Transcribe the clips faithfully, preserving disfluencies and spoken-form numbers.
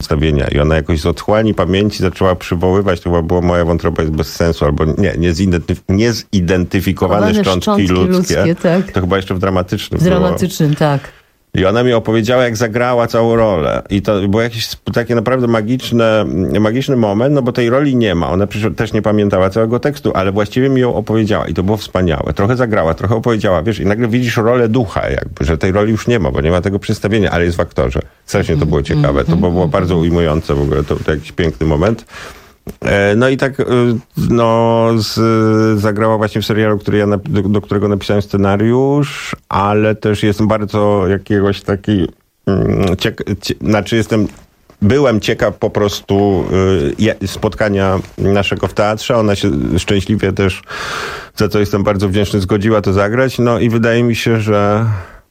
przedstawienia i ona jakoś z otchłani pamięci zaczęła przywoływać, to chyba było moja wątroba jest bez sensu, albo nie, niezidentyf- niezidentyfikowane szczątki, szczątki ludzkie. ludzkie tak. To chyba jeszcze w dramatycznym W dramatycznym, było. tak. I ona mi opowiedziała, jak zagrała całą rolę. I to było jakieś takie naprawdę magiczne, magiczny moment, no bo tej roli nie ma. Ona przecież też nie pamiętała całego tekstu, ale właściwie mi ją opowiedziała i to było wspaniałe. Trochę zagrała, trochę opowiedziała, wiesz, i nagle widzisz rolę ducha jakby, że tej roli już nie ma, bo nie ma tego przedstawienia, ale jest w aktorze. Strasznie to było ciekawe. To było bardzo ujmujące w ogóle. To, to jakiś piękny moment. No i tak no, z, zagrała właśnie w serialu, który ja, do, do którego napisałem scenariusz, ale też jestem bardzo jakiegoś taki, cieka- cie, znaczy jestem, byłem ciekaw po prostu y, spotkania naszego w teatrze. Ona się szczęśliwie też, za co jestem bardzo wdzięczny, zgodziła to zagrać. No i wydaje mi się, że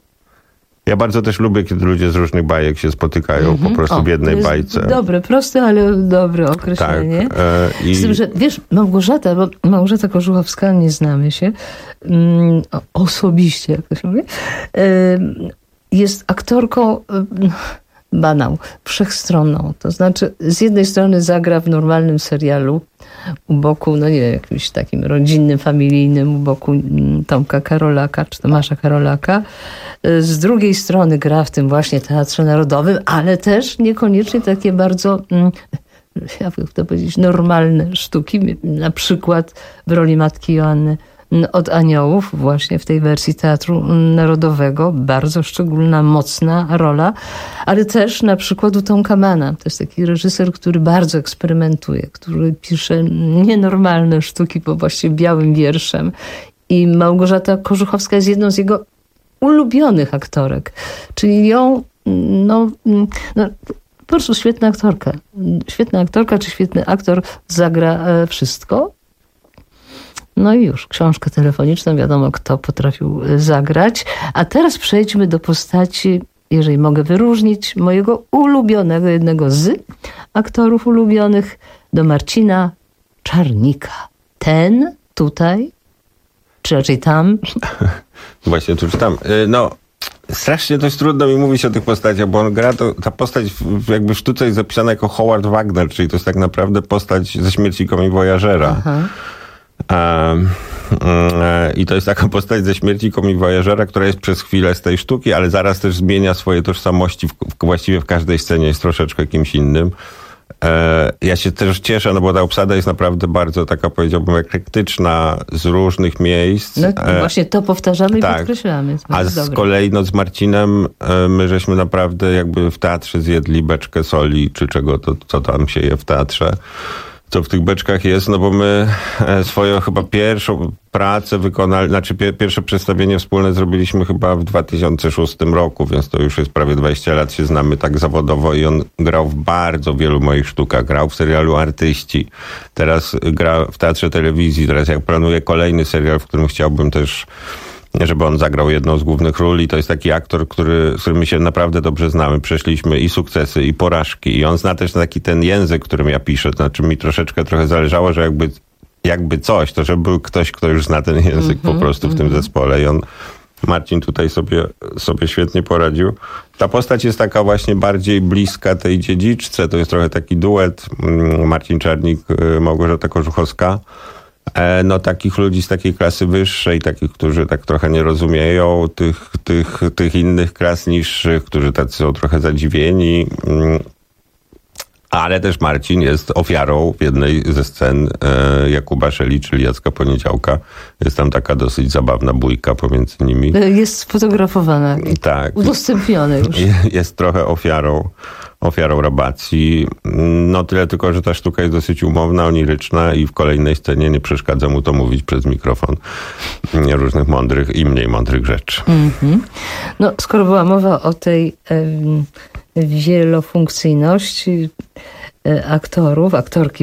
ja bardzo też lubię, kiedy ludzie z różnych bajek się spotykają mm-hmm. po prostu o, w jednej to jest bajce. Dobre, proste, ale dobre określenie. Tak, e, i... Z tym, że wiesz, Małgorzata, bo Małgorzata Kożuchowska, nie znamy się mm, osobiście, jak to się mówi, e, jest aktorką e, banał, wszechstronną. To znaczy, z jednej strony zagra w normalnym serialu u boku, no nie wiem, jakimś takim rodzinnym, familijnym, u boku Tomka Karolaka, czy Tomasza Karolaka. Z drugiej strony gra w tym właśnie Teatrze Narodowym, ale też niekoniecznie takie bardzo, jakby to powiedzieć, normalne sztuki. Na przykład w roli matki Joanny od Aniołów, właśnie w tej wersji Teatru Narodowego. Bardzo szczególna, mocna rola. Ale też na przykład u Tomka Mana. To jest taki reżyser, który bardzo eksperymentuje, który pisze nienormalne sztuki po właściwie białym wierszem. I Małgorzata Kożuchowska jest jedną z jego ulubionych aktorek. Czyli ją, no, no po prostu świetna aktorka. Świetna aktorka czy świetny aktor zagra wszystko. No i już, książkę telefoniczną, wiadomo kto potrafił zagrać. A teraz przejdźmy do postaci, jeżeli mogę wyróżnić, mojego ulubionego, jednego z aktorów ulubionych, do Marcina Czarnika. Ten tutaj, czy raczej tam? Właśnie tu czy tam. No, strasznie dość trudno mi mówić o tych postaciach, bo on gra, to, ta postać jakby w sztuce jest zapisana jako Howard Wagner, czyli to jest tak naprawdę postać ze Śmierci Komi Voyagera. Aha. Um, I to jest taka postać ze Śmierci Komi Voyagera, która jest przez chwilę z tej sztuki, ale zaraz też zmienia swoje tożsamości. W, w, właściwie w każdej scenie jest troszeczkę kimś innym. E, ja się też cieszę, no bo ta obsada jest naprawdę bardzo taka, powiedziałbym, eklektyczna z różnych miejsc. No e, właśnie to powtarzamy tak. i podkreślamy. A z dobre. kolei no, z Marcinem e, my żeśmy naprawdę jakby w teatrze zjedli beczkę soli, czy czego to, co tam się je w teatrze. Co w tych beczkach jest, no bo my swoją chyba pierwszą pracę wykonali, znaczy pie, pierwsze przedstawienie wspólne zrobiliśmy chyba w dwa tysiące szóstym roku, więc to już jest prawie dwadzieścia lat, się znamy tak zawodowo i on grał w bardzo wielu moich sztukach. Grał w serialu Artyści, teraz gra w Teatrze Telewizji, teraz jak planuję kolejny serial, w którym chciałbym też, żeby on zagrał jedną z głównych ról i to jest taki aktor, który, z którym my się naprawdę dobrze znamy. Przeszliśmy i sukcesy, i porażki i on zna też taki ten język, którym ja piszę. To znaczy mi troszeczkę trochę zależało, że jakby, jakby coś, to żeby był ktoś, kto już zna ten język mm-hmm, po prostu w mm-hmm. tym zespole i on, Marcin tutaj sobie, sobie świetnie poradził. Ta postać jest taka właśnie bardziej bliska tej dziedziczce. To jest trochę taki duet Marcin Czarnik, Małgorzata Kożuchowska. No takich ludzi z takiej klasy wyższej, takich, którzy tak trochę nie rozumieją tych, tych, tych innych klas niższych, którzy tacy są trochę zadziwieni. Ale też Marcin jest ofiarą w jednej ze scen Jakuba Szeli, czyli Jacka Poniedziałka. Jest tam taka dosyć zabawna bójka pomiędzy nimi. Jest sfotografowana. Tak. Udostępnione już. Jest trochę ofiarą. ofiarą rabacji. No tyle tylko, że ta sztuka jest dosyć umowna, oniryczna i w kolejnej scenie nie przeszkadza mu to mówić przez mikrofon różnych mądrych i mniej mądrych rzeczy. Mm-hmm. No skoro była mowa o tej e, wielofunkcyjności e, aktorów, aktorki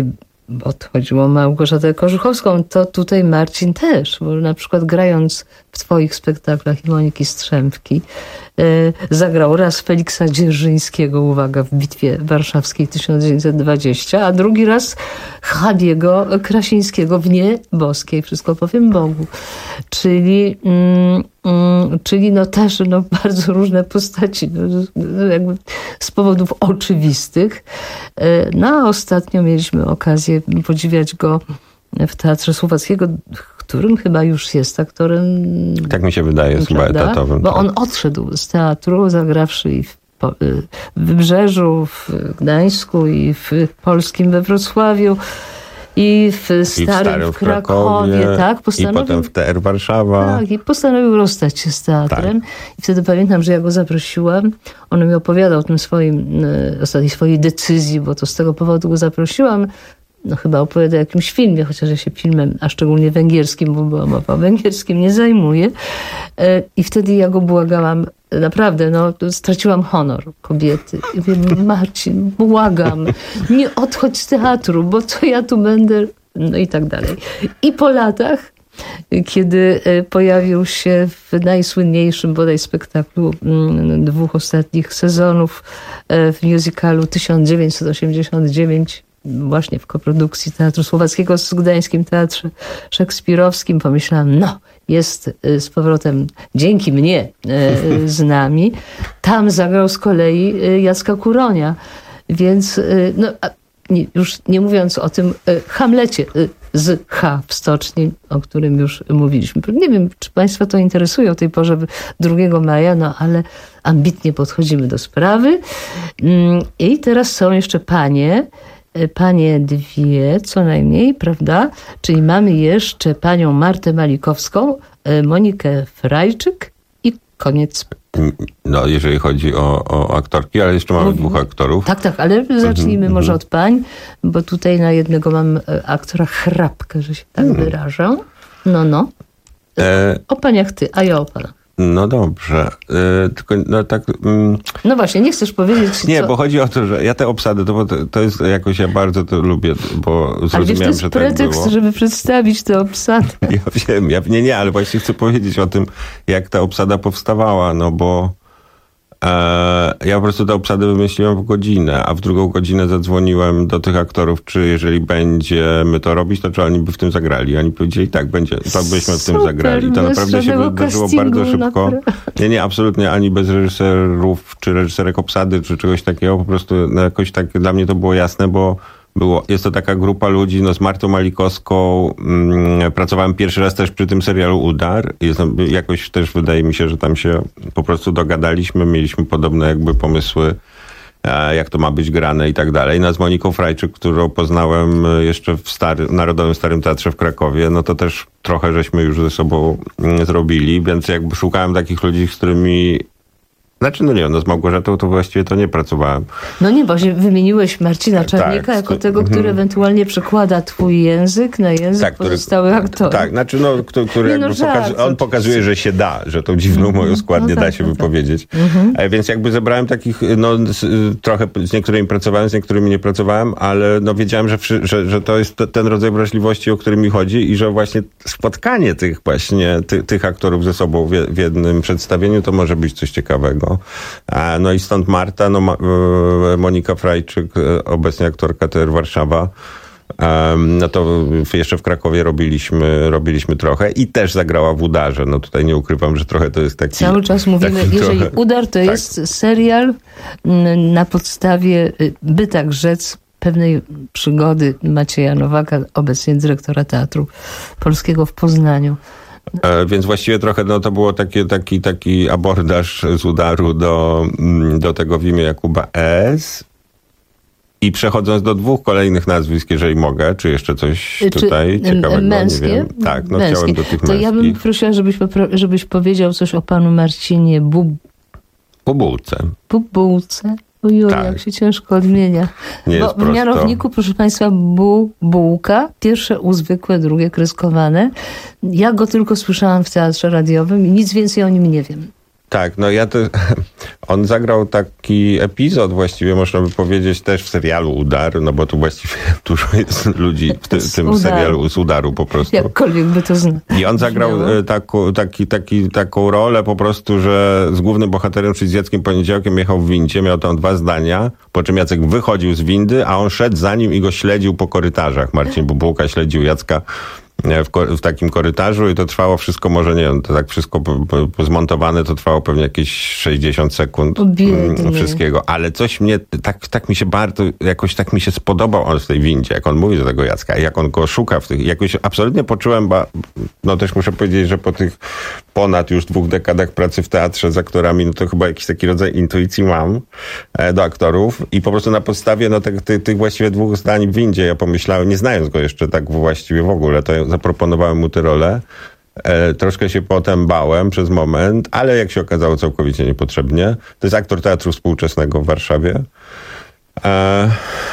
bo to chodziło o Małgorzatę Korzuchowską, to tutaj Marcin też, bo na przykład grając w twoich spektaklach i Moniki Strzępki, y, zagrał raz Feliksa Dzierżyńskiego, uwaga, w Bitwie Warszawskiej tysiąc dziewięćset dwadzieścia, a drugi raz Hadiego Krasińskiego w Nie Boskiej, wszystko powiem Bogu. Czyli, mm, mm, czyli no też no, bardzo różne postaci, no, jakby z powodów oczywistych. Y, no a ostatnio mieliśmy okazję podziwiać go w Teatrze Słowackiego, którym chyba już jest aktorem. Tak mi się wydaje, jest chyba etatowym. Bo tak. on odszedł z teatru, zagrawszy i w, w Wybrzeżu, w Gdańsku i w Polskim we Wrocławiu i w Starym, I w, starym w Krakowie. Krakowie, tak, postanowił, i potem w T R Warszawa. Tak, i postanowił rozstać się z teatrem. Tak. I wtedy pamiętam, że ja go zaprosiłam. On mi opowiadał o tym swoim, o tej swojej decyzji, bo to z tego powodu go zaprosiłam. No chyba opowiada o jakimś filmie, chociaż ja się filmem, a szczególnie węgierskim, bo była mowa węgierskim, nie zajmuję. I wtedy ja go błagałam, naprawdę, no straciłam honor kobiety. I mówię, Marcin, błagam, nie odchodź z teatru, bo to ja tu będę, no i tak dalej. I po latach, kiedy pojawił się w najsłynniejszym bodaj spektaklu dwóch ostatnich sezonów w musicalu tysiąc dziewięćset osiemdziesiąt dziewięć, właśnie w koprodukcji Teatru Słowackiego z Gdańskim Teatrze Szekspirowskim, pomyślałam, no, jest z powrotem dzięki mnie z nami. Tam zagrał z kolei Jacka Kuronia, więc no, nie, już nie mówiąc o tym Hamlecie z H w Stoczni, o którym już mówiliśmy. Nie wiem, czy państwa to interesuje o tej porze drugiego maja, no ale ambitnie podchodzimy do sprawy. I teraz są jeszcze panie, Panie dwie, co najmniej, prawda? Czyli mamy jeszcze panią Martę Malikowską, Monikę Frajczyk i koniec. No, jeżeli chodzi o, o aktorki, ale jeszcze mamy Mówimy. dwóch aktorów. Tak, tak, ale zacznijmy mm-hmm. może od pań, bo tutaj na jednego mam aktora chrapkę, że się tak mm. wyrażę. No, no. E... O paniach ty, a ja o panach. No dobrze, yy, tylko no tak... Mm, no właśnie, nie chcesz powiedzieć... Nie, co... bo chodzi o to, że ja te obsady, to, to, to jest jakoś, ja bardzo to lubię, bo zrozumiałem, że tak było. Ale to jest pretekst, żeby przedstawić tę obsadę. Ja wiem, ja, nie, nie, ale właśnie chcę powiedzieć o tym, jak ta obsada powstawała, no bo e, ja po prostu tę obsadę wymyśliłem w godzinę, a w drugą godzinę zadzwoniłem do tych aktorów, czy jeżeli będziemy to robić, to czy oni by w tym zagrali. Oni powiedzieli, tak, będzie, to byśmy w tym zagrali. I to naprawdę się wydarzyło bardzo szybko. Nie, nie, absolutnie, ani bez reżyserów, czy reżyserek obsady, czy czegoś takiego. Po prostu no, jakoś tak dla mnie to było jasne, bo było, jest to taka grupa ludzi, no z Martą Malikowską mm, pracowałem pierwszy raz też przy tym serialu Udar. Jest, jakoś też wydaje mi się, że tam się po prostu dogadaliśmy, mieliśmy podobne jakby pomysły, e, jak to ma być grane i tak dalej. No z Moniką Frajczyk, którą poznałem jeszcze w stary, Narodowym Starym Teatrze w Krakowie, no to też trochę żeśmy już ze sobą mm, zrobili, więc jakby szukałem takich ludzi, z którymi Znaczy, no nie, no z Małgorzatą to właściwie to nie pracowałem. No nie, bo wymieniłeś Marcina Czarnika tak, jako to, tego, który mm. ewentualnie przekłada twój język na język tak, pozostałych który, aktorów. Tak, znaczy no, który, który jakby no, żart, pokaz, on pokazuje, że się da, że tą dziwną mm-hmm. moją składnię no da tak, się no wypowiedzieć. Tak. Mm-hmm. Więc jakby zebrałem takich, no trochę z niektórymi pracowałem, z niektórymi nie pracowałem, ale no wiedziałem, że, że, że to jest ten rodzaj wrażliwości, o który mi chodzi i że właśnie spotkanie tych właśnie, ty, tych aktorów ze sobą w, w jednym przedstawieniu to może być coś ciekawego. No i stąd Marta, no Monika Frajczyk, obecnie aktorka T R Warszawa. No to jeszcze w Krakowie robiliśmy, robiliśmy trochę i też zagrała w Udarze. No tutaj nie ukrywam, że trochę to jest taki... Cały czas mówimy, taki jeżeli trochę, Udar to tak. jest serial na podstawie, by tak rzec, pewnej przygody Macieja Nowaka, obecnie dyrektora Teatru Polskiego w Poznaniu. Więc właściwie trochę no, to było taki, taki, taki abordaż z Udaru do, do tego w imię Jakuba S. I przechodząc do dwóch kolejnych nazwisk, jeżeli mogę, czy jeszcze coś tutaj czy ciekawego, męskie? Nie wiem. Tak, no męskie. chciałem do tych to męskich. Ja bym prosiła, żebyś, popro- żebyś powiedział coś o panu Marcinie Bub... Bubułce. Bubułce. Ojoj, tak. Jak się ciężko odmienia. Nie Bo jest w prosto. mianowniku, proszę państwa, bu, bułka. Pierwsze U zwykłe, drugie kreskowane. Ja go tylko słyszałam w teatrze radiowym i nic więcej o nim nie wiem. Tak, no ja to... On zagrał taki epizod właściwie, można by powiedzieć, też w serialu Udar, no bo tu właściwie dużo jest ludzi w ty, tym udaru. serialu z Udaru po prostu. Jakkolwiek by to znało. I on zagrał taką, taki, taki, taką rolę po prostu, że z głównym bohaterem, czyli z Jackiem Poniedziałkiem, jechał w windzie, miał tam dwa zdania, po czym Jacek wychodził z windy, a on szedł za nim i go śledził po korytarzach. Marcin Bubułka śledził Jacka W, w takim korytarzu i to trwało wszystko, może nie wiem, to tak wszystko po, po, zmontowane, to trwało pewnie jakieś sześćdziesiąt sekund Biednie. wszystkiego, ale coś mnie, tak, tak mi się bardzo, jakoś tak mi się spodobał on w tej windzie, jak on mówi do tego Jacka, jak on go szuka w tych, jakoś absolutnie poczułem, bo no też muszę powiedzieć, że po tych ponad już dwóch dekadach pracy w teatrze z aktorami, no to chyba jakiś taki rodzaj intuicji mam e, do aktorów i po prostu na podstawie no tych, tych, tych właściwie dwóch zdań w windzie ja pomyślałem, nie znając go jeszcze tak właściwie w ogóle, to zaproponowałem mu tę rolę. E, troszkę się potem bałem przez moment, ale jak się okazało całkowicie niepotrzebnie. To jest aktor teatru współczesnego w Warszawie. E,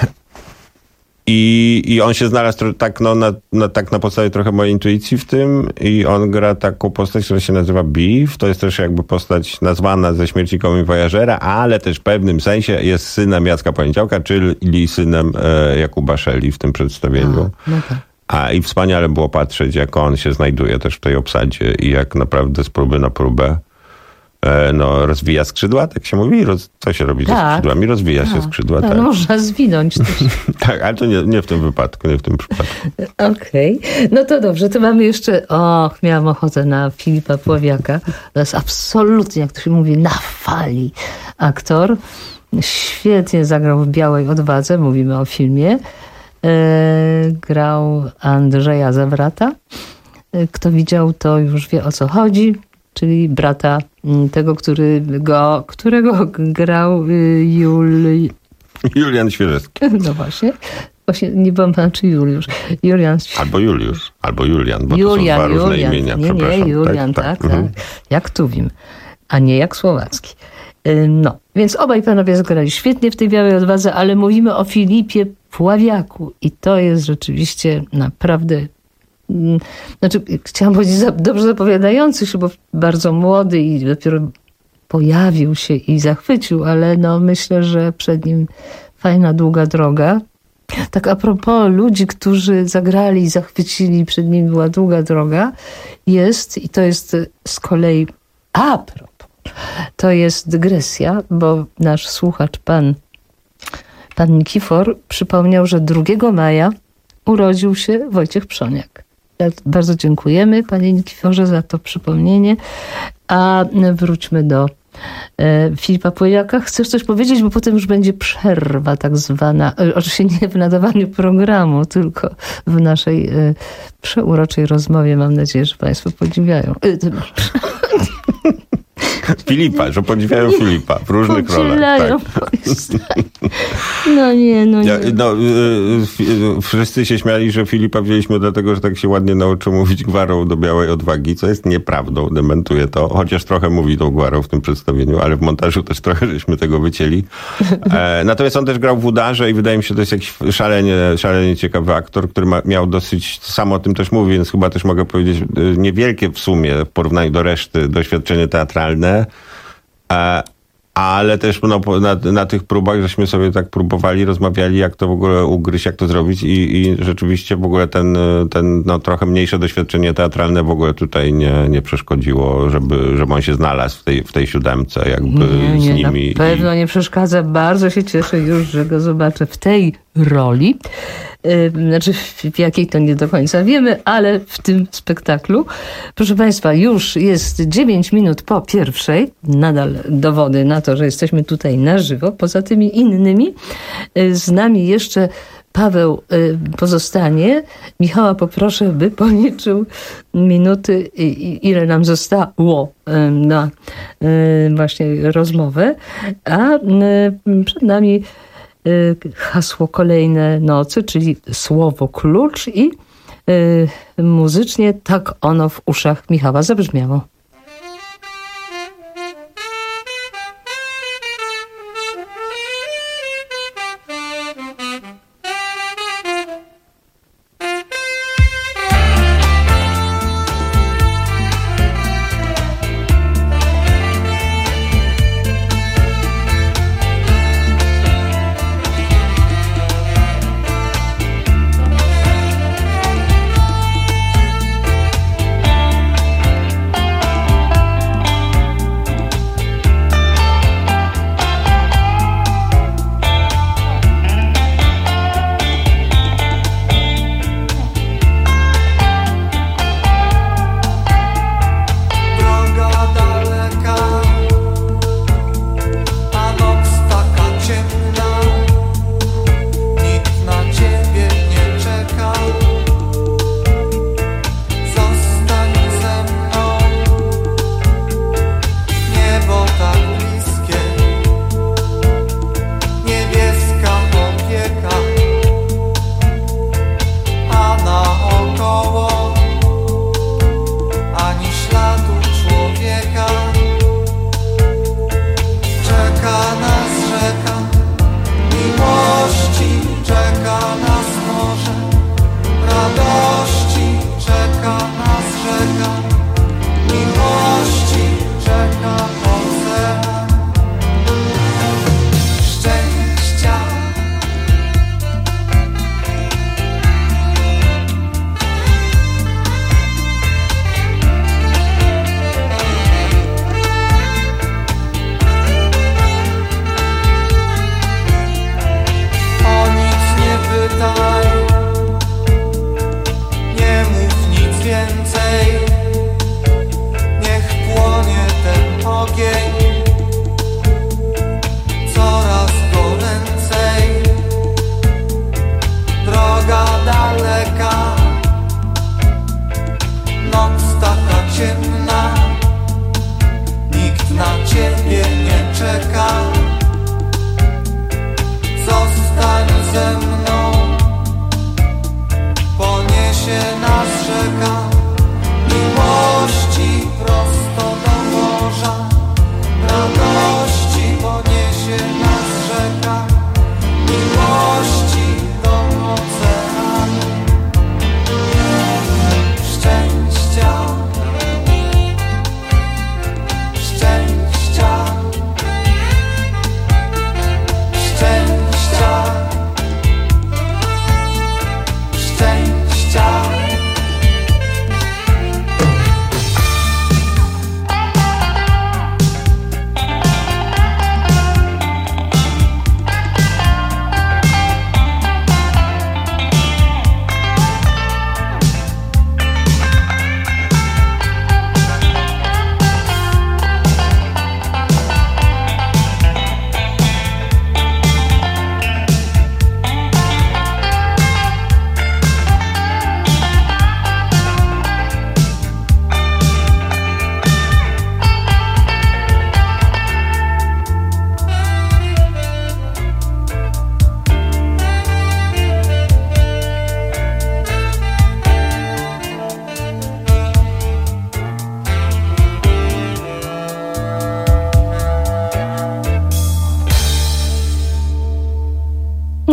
i, I on się znalazł tro, tak, no, na, na, tak na podstawie trochę mojej intuicji w tym i on gra taką postać, która się nazywa Beef. To jest też jakby postać nazwana ze śmierci Komi Voyagera, ale też w pewnym sensie jest synem Jacka Poniedziałka, czyli synem e, Jakuba Szeli w tym przedstawieniu. A, no tak. A i wspaniale było patrzeć, jak on się znajduje też w tej obsadzie i jak naprawdę z próby na próbę e, no, rozwija skrzydła, tak się mówi? Roz, co się robi tak. ze skrzydłami? Rozwija tak. się skrzydła. No, tak. no, można zwinąć też. Tak, ale to nie, nie w tym wypadku, nie w tym przypadku. Okej. Okay. No to dobrze, to mamy jeszcze, och, miałam ochotę na Filipa Pławiaka. To jest absolutnie, jak to się mówi, na fali aktor. Świetnie zagrał w Białej Odwadze, mówimy o filmie. Grał Andrzeja Zawrata. Kto widział, to już wie, o co chodzi, czyli brata tego, który go, którego grał Jul... Julian Świeżewski. No właśnie. Właśnie nie pamiętam, czy Juliusz. Julian... Albo Juliusz, albo Julian, bo Julian, to są dwa różne Julian. imienia. Nie, nie, Julian, tak, tak. tak. Mhm. Jak Tuwim, a nie jak Słowacki. No, więc obaj panowie zagrali świetnie w tej Białej Odwadze, ale mówimy o Filipie Pławiaku i to jest rzeczywiście naprawdę, znaczy chciałam powiedzieć dobrze zapowiadający się, bo bardzo młody i dopiero pojawił się i zachwycił, ale no myślę, że przed nim fajna, długa droga. Tak a propos ludzi, którzy zagrali i zachwycili, przed nim była długa droga, jest i to jest z kolei a propos. To jest dygresja, bo nasz słuchacz, pan, pan Nikifor, przypomniał, że drugiego maja urodził się Wojciech Przoniak. Bardzo dziękujemy, panie Nikiforze, za to przypomnienie. A wróćmy do e, Filipa Pławiaka. Chcesz coś powiedzieć, bo potem już będzie przerwa tak zwana, e, oczywiście nie w nadawaniu programu, tylko w naszej e, przeuroczej rozmowie. Mam nadzieję, że państwo podziwiają. E, Filipa, że podziwiają Filipa w różnych rolach. Tak. No nie, no nie. Ja, no, y, y, wszyscy się śmiali, że Filipa wzięliśmy dlatego, że tak się ładnie nauczył mówić gwarą do Białej Odwagi, co jest nieprawdą, dementuję to, chociaż trochę mówi tą gwarą w tym przedstawieniu, ale w montażu też trochę żeśmy tego wycięli. E, natomiast on też grał w Udarze i wydaje mi się, że to jest jakiś szalenie, szalenie ciekawy aktor, który ma, miał dosyć, sam o tym też mówi, więc chyba też mogę powiedzieć, niewielkie w sumie w porównaniu do reszty doświadczenie teatralne. Ale też no, na, na tych próbach, żeśmy sobie tak próbowali, rozmawiali, jak to w ogóle ugryźć, jak to zrobić i, i rzeczywiście w ogóle ten, ten no, trochę mniejsze doświadczenie teatralne w ogóle tutaj nie, nie przeszkodziło, żeby, żeby on się znalazł w tej, w tej siódemce jakby nie, nie, z nimi. Na pewno i... nie przeszkadza. Bardzo się cieszę już, że go zobaczę w tej roli. Znaczy w jakiej to nie do końca wiemy, ale w tym spektaklu. Proszę państwa, już jest dziewięć minut po pierwszej. Nadal dowody na to, że jesteśmy tutaj na żywo. Poza tymi innymi z nami jeszcze Paweł pozostanie. Michała poproszę, by policzył minuty, ile nam zostało na właśnie rozmowę. A przed nami hasło kolejne nocy, czyli słowo klucz i y, muzycznie tak ono w uszach Michała zabrzmiało.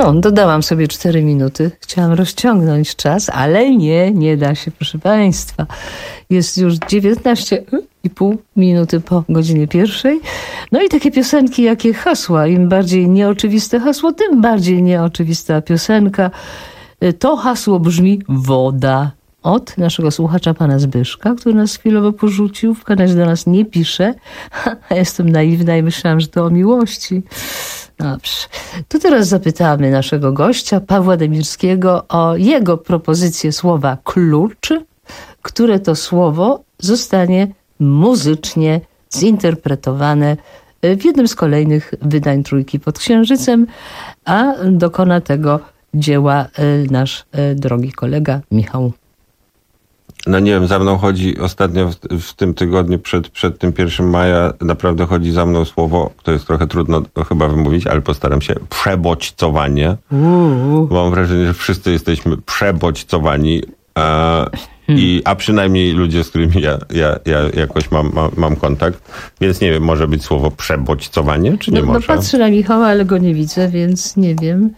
No, dodałam sobie cztery minuty. Chciałam rozciągnąć czas, ale nie, nie da się, proszę państwa. Jest już dziewiętnaście i pół minuty po godzinie pierwszej. No i takie piosenki, jakie hasła. Im bardziej nieoczywiste hasło, tym bardziej nieoczywista piosenka. To hasło brzmi woda. Od naszego słuchacza, pana Zbyszka, który nas chwilowo porzucił. W razie do nas nie pisze. A jestem naiwna i myślałam, że to o miłości. Dobrze. To teraz zapytamy naszego gościa, Pawła Demirskiego, o jego propozycję słowa klucz, które to słowo zostanie muzycznie zinterpretowane w jednym z kolejnych wydań Trójki pod Księżycem, a dokona tego dzieła nasz drogi kolega Michał. No nie wiem, za mną chodzi ostatnio w, w tym tygodniu przed, przed tym pierwszym maja naprawdę chodzi za mną słowo, to jest trochę trudno chyba wymówić, ale postaram się, przebodźcowanie. Uuu. Bo mam wrażenie, że wszyscy jesteśmy przebodźcowani, a, hmm. i, a przynajmniej ludzie, z którymi ja, ja, ja jakoś mam, mam, mam kontakt. Więc nie wiem, może być słowo przebodźcowanie, czy nie no, może? No patrzę na Michała, ale go nie widzę, więc nie wiem.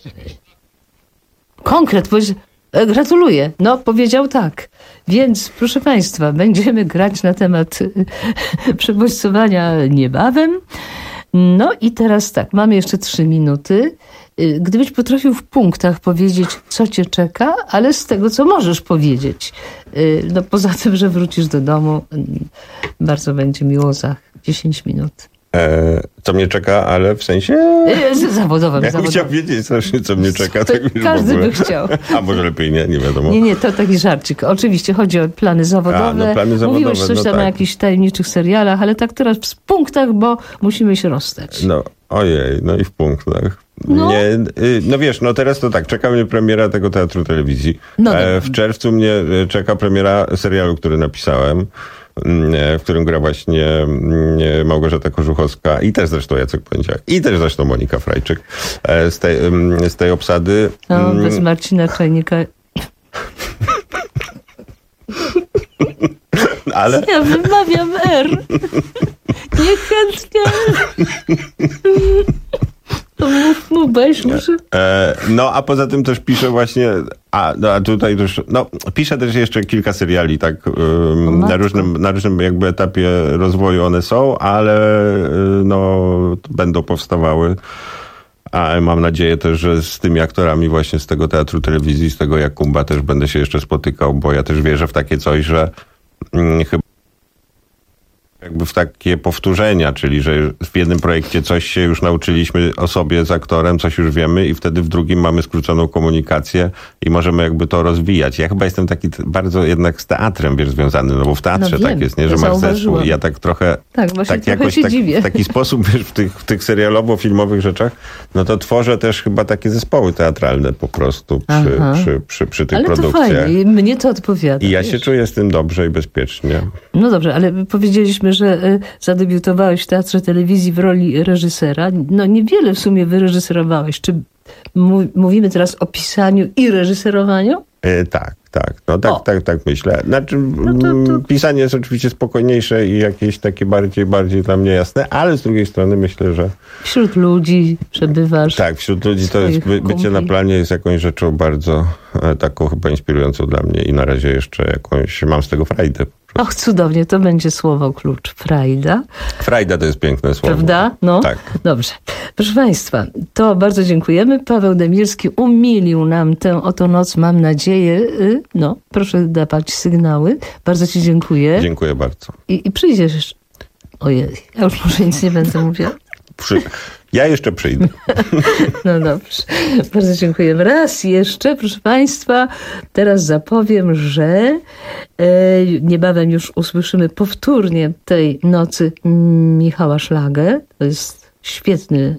Konkret, powiedz... Gratuluję. No, powiedział tak. Więc, proszę państwa, będziemy grać na temat przebodźcowania niebawem. No i teraz tak, mamy jeszcze trzy minuty. Gdybyś potrafił w punktach powiedzieć, co cię czeka, ale z tego, co możesz powiedzieć. No poza tym, że wrócisz do domu, bardzo będzie miło za dziesięć minut. E, co mnie czeka, ale w sensie... Zawodowym. Ja zawodowym. chciał wiedzieć strasznie, co mnie czeka. Tak każdy by chciał. A może lepiej nie, nie wiadomo. Nie, nie, to taki żarcik. Oczywiście chodzi o plany zawodowe. A, no plany zawodowe. Mówiłeś coś no tam tak. o jakichś tajemniczych serialach, ale tak teraz w punktach, bo musimy się rozstać. No, ojej, no i w punktach. No. Nie, no wiesz, no teraz to tak, czeka mnie premiera tego teatru telewizji. No e, w czerwcu mnie czeka premiera serialu, który napisałem, w którym gra właśnie Małgorzata Korzuchowska i też zresztą Jacek Pędziak i też zresztą Monika Frajczyk z tej, z tej obsady. No, bez Marcina Czajnika. Ale... Ja wymawiam R. Niechętnie. To mów, mów, weź, muszę. E, no, a poza tym też piszę właśnie, a, no, a tutaj też, no, piszę też jeszcze kilka seriali, tak, um, na różnym, na różnym jakby etapie rozwoju one są, ale no, będą powstawały. A mam nadzieję też, że z tymi aktorami właśnie z tego teatru telewizji, z tego Jakuba też będę się jeszcze spotykał, bo ja też wierzę w takie coś, że mm, chyba jakby w takie powtórzenia, czyli że w jednym projekcie coś się już nauczyliśmy o sobie z aktorem, coś już wiemy i wtedy w drugim mamy skróconą komunikację i możemy jakby to rozwijać. Ja chyba jestem taki t- bardzo jednak z teatrem, wiesz, związany, no bo w teatrze no tak jest, nie, że masz zespół i ja tak trochę, tak, właśnie tak trochę jakoś się tak, dziwię. w taki sposób, wiesz, w tych, w tych serialowo-filmowych rzeczach, no to tworzę też chyba takie zespoły teatralne po prostu przy, przy, przy, przy tych ale produkcjach. Ale to fajnie, mnie to odpowiada. I ja wiesz? się czuję z tym dobrze i bezpiecznie. No dobrze, ale powiedzieliśmy, że y, zadebiutowałeś w teatrze telewizji w roli reżysera. No niewiele w sumie wyreżyserowałeś. Czy m- mówimy teraz o pisaniu i reżyserowaniu? E, tak, tak. No tak, tak, tak myślę. Znaczy, no to, to... pisanie jest oczywiście spokojniejsze i jakieś takie bardziej, bardziej dla mnie jasne, ale z drugiej strony myślę, że... Wśród ludzi przebywasz. Tak, wśród ludzi to jest, by, bycie na planie jest jakąś rzeczą bardzo e, taką chyba inspirującą dla mnie i na razie jeszcze jakąś, mam z tego frajdę. Och, cudownie, to będzie słowo klucz. Frajda. Frajda to jest piękne słowo. Prawda? No. Tak. Dobrze. Proszę państwa, to bardzo dziękujemy. Paweł Demirski umilił nam tę oto noc, mam nadzieję. No, proszę dawać sygnały. Bardzo ci dziękuję. Dziękuję bardzo. I, i przyjdziesz. Ojej, ja już może nic nie będę mówiła. Przy... Ja jeszcze przyjdę. No dobrze. Bardzo dziękujemy. Raz jeszcze, proszę państwa, teraz zapowiem, że e, niebawem już usłyszymy powtórnie tej nocy Michała Szlagę. To jest świetny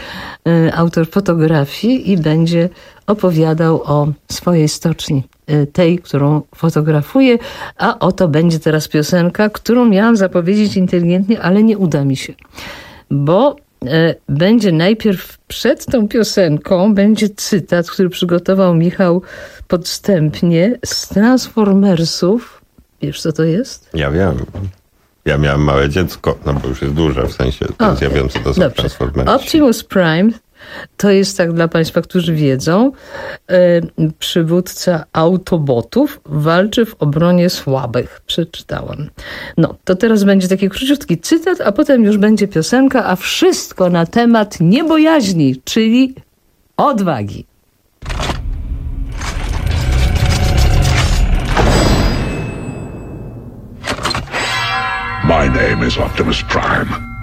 e, autor fotografii i będzie opowiadał o swojej stoczni. Tej, którą fotografuję, a oto będzie teraz piosenka, którą miałam zapowiedzieć inteligentnie, ale nie uda mi się. Bo e, będzie najpierw przed tą piosenką będzie cytat, który przygotował Michał podstępnie z Transformersów. Wiesz, co to jest? Ja wiem. Ja miałem małe dziecko, no bo już jest duże w sensie, więc ja wiem, co to są Transformersy. Optimus Prime To jest, tak dla Państwa, którzy wiedzą, przywódca Autobotów walczy w obronie słabych. Przeczytałam. No, to teraz będzie taki króciutki cytat, a potem już będzie piosenka, a wszystko na temat niebojaźni, czyli odwagi. My name is Optimus Prime.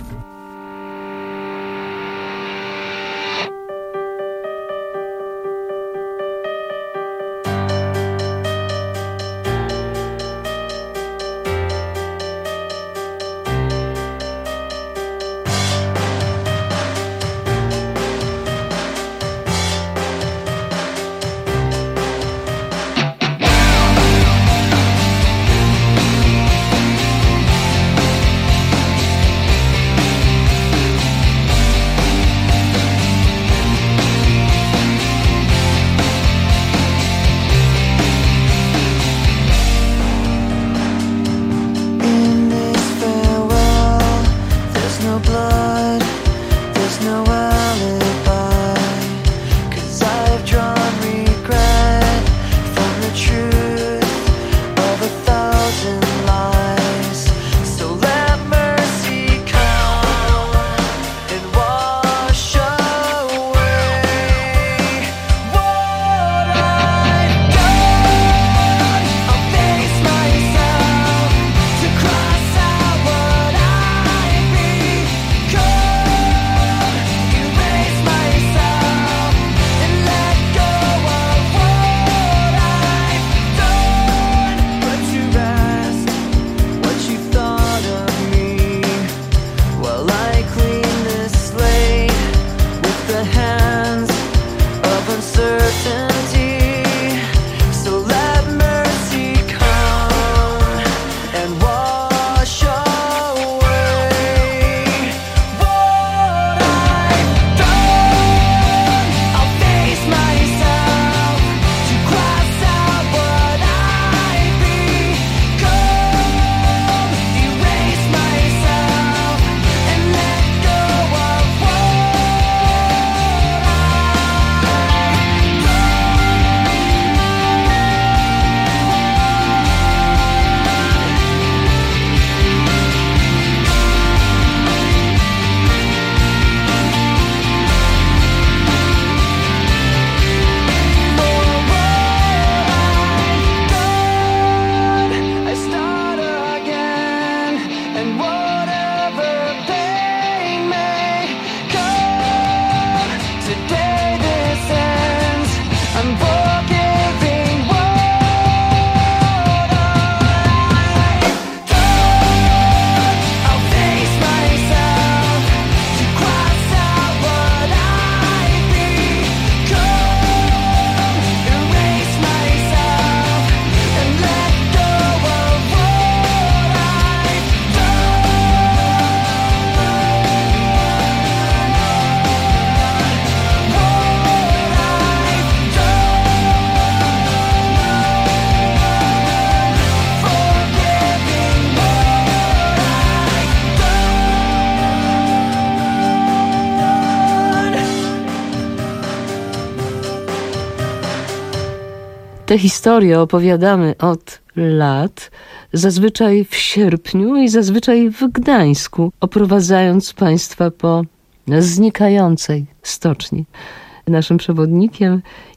Te historie opowiadamy od lat, zazwyczaj w sierpniu i zazwyczaj w Gdańsku, oprowadzając Państwa po znikającej stoczni. Naszym przewodnikiem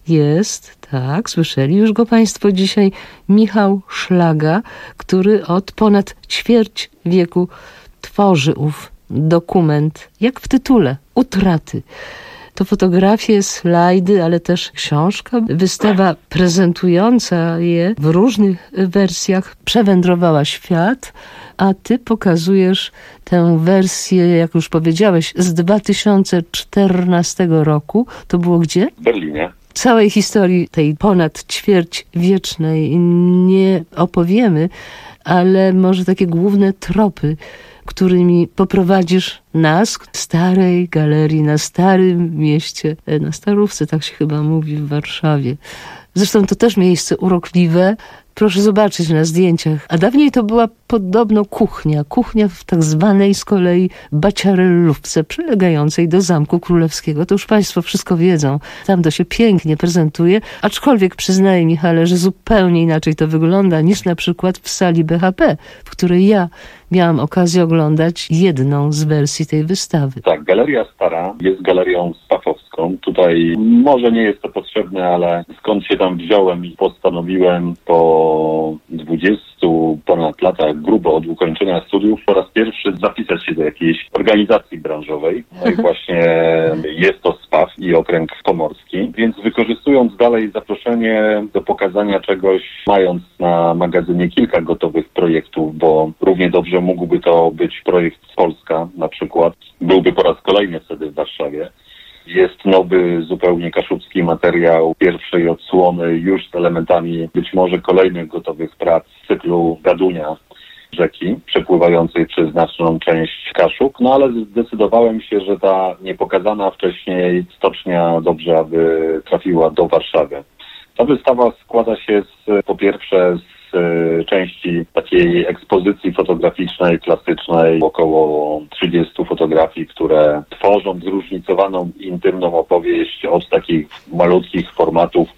jest, tak, słyszeli już go Państwo dzisiaj, Michał Szlaga, który od ponad ćwierć wieku tworzy ów dokument, jak w tytule, Utraty. To fotografie, slajdy, ale też książka. Wystawa prezentująca je w różnych wersjach przewędrowała świat, a ty pokazujesz tę wersję, jak już powiedziałeś, z dwa tysiące czternastego roku. To było gdzie? W Berlinie. Całej historii tej ponad ćwierćwiecznej nie opowiemy, ale może takie główne tropy, którymi poprowadzisz nas w starej galerii, na Starym Mieście, na Starówce, tak się chyba mówi w Warszawie. Zresztą to też miejsce urokliwe, Proszę zobaczyć na zdjęciach. A dawniej to była podobno kuchnia. Kuchnia w tak zwanej z kolei baciarellówce przylegającej do Zamku Królewskiego. To już państwo wszystko wiedzą. Tam to się pięknie prezentuje. Aczkolwiek przyznaję, Michale, że zupełnie inaczej to wygląda niż na przykład w sali B H P, w której ja miałam okazję oglądać jedną z wersji tej wystawy. Tak, Galeria Stara jest galerią spafowską. Tutaj może nie jest to potrzebne, ale skąd się tam wziąłem i postanowiłem po dwudziestu ponad latach grubo od ukończenia studiów po raz pierwszy zapisać się do jakiejś organizacji branżowej. No i właśnie jest to SPAW i Okręg Pomorski. Więc wykorzystując dalej zaproszenie do pokazania czegoś, mając na magazynie kilka gotowych projektów, bo równie dobrze mógłby to być projekt z Polska na przykład. Byłby po raz kolejny wtedy w Warszawie. Jest nowy, zupełnie kaszubski materiał pierwszej odsłony już z elementami być może kolejnych gotowych prac z cyklu Gadunia, rzeki przepływającej przez znaczną część Kaszub. No ale zdecydowałem się, że ta niepokazana wcześniej stocznia dobrze, aby trafiła do Warszawy. Ta wystawa składa się z, po pierwsze z części takiej ekspozycji fotograficznej, klasycznej, około trzydziestu fotografii, które tworzą zróżnicowaną, intymną opowieść od takich malutkich formatów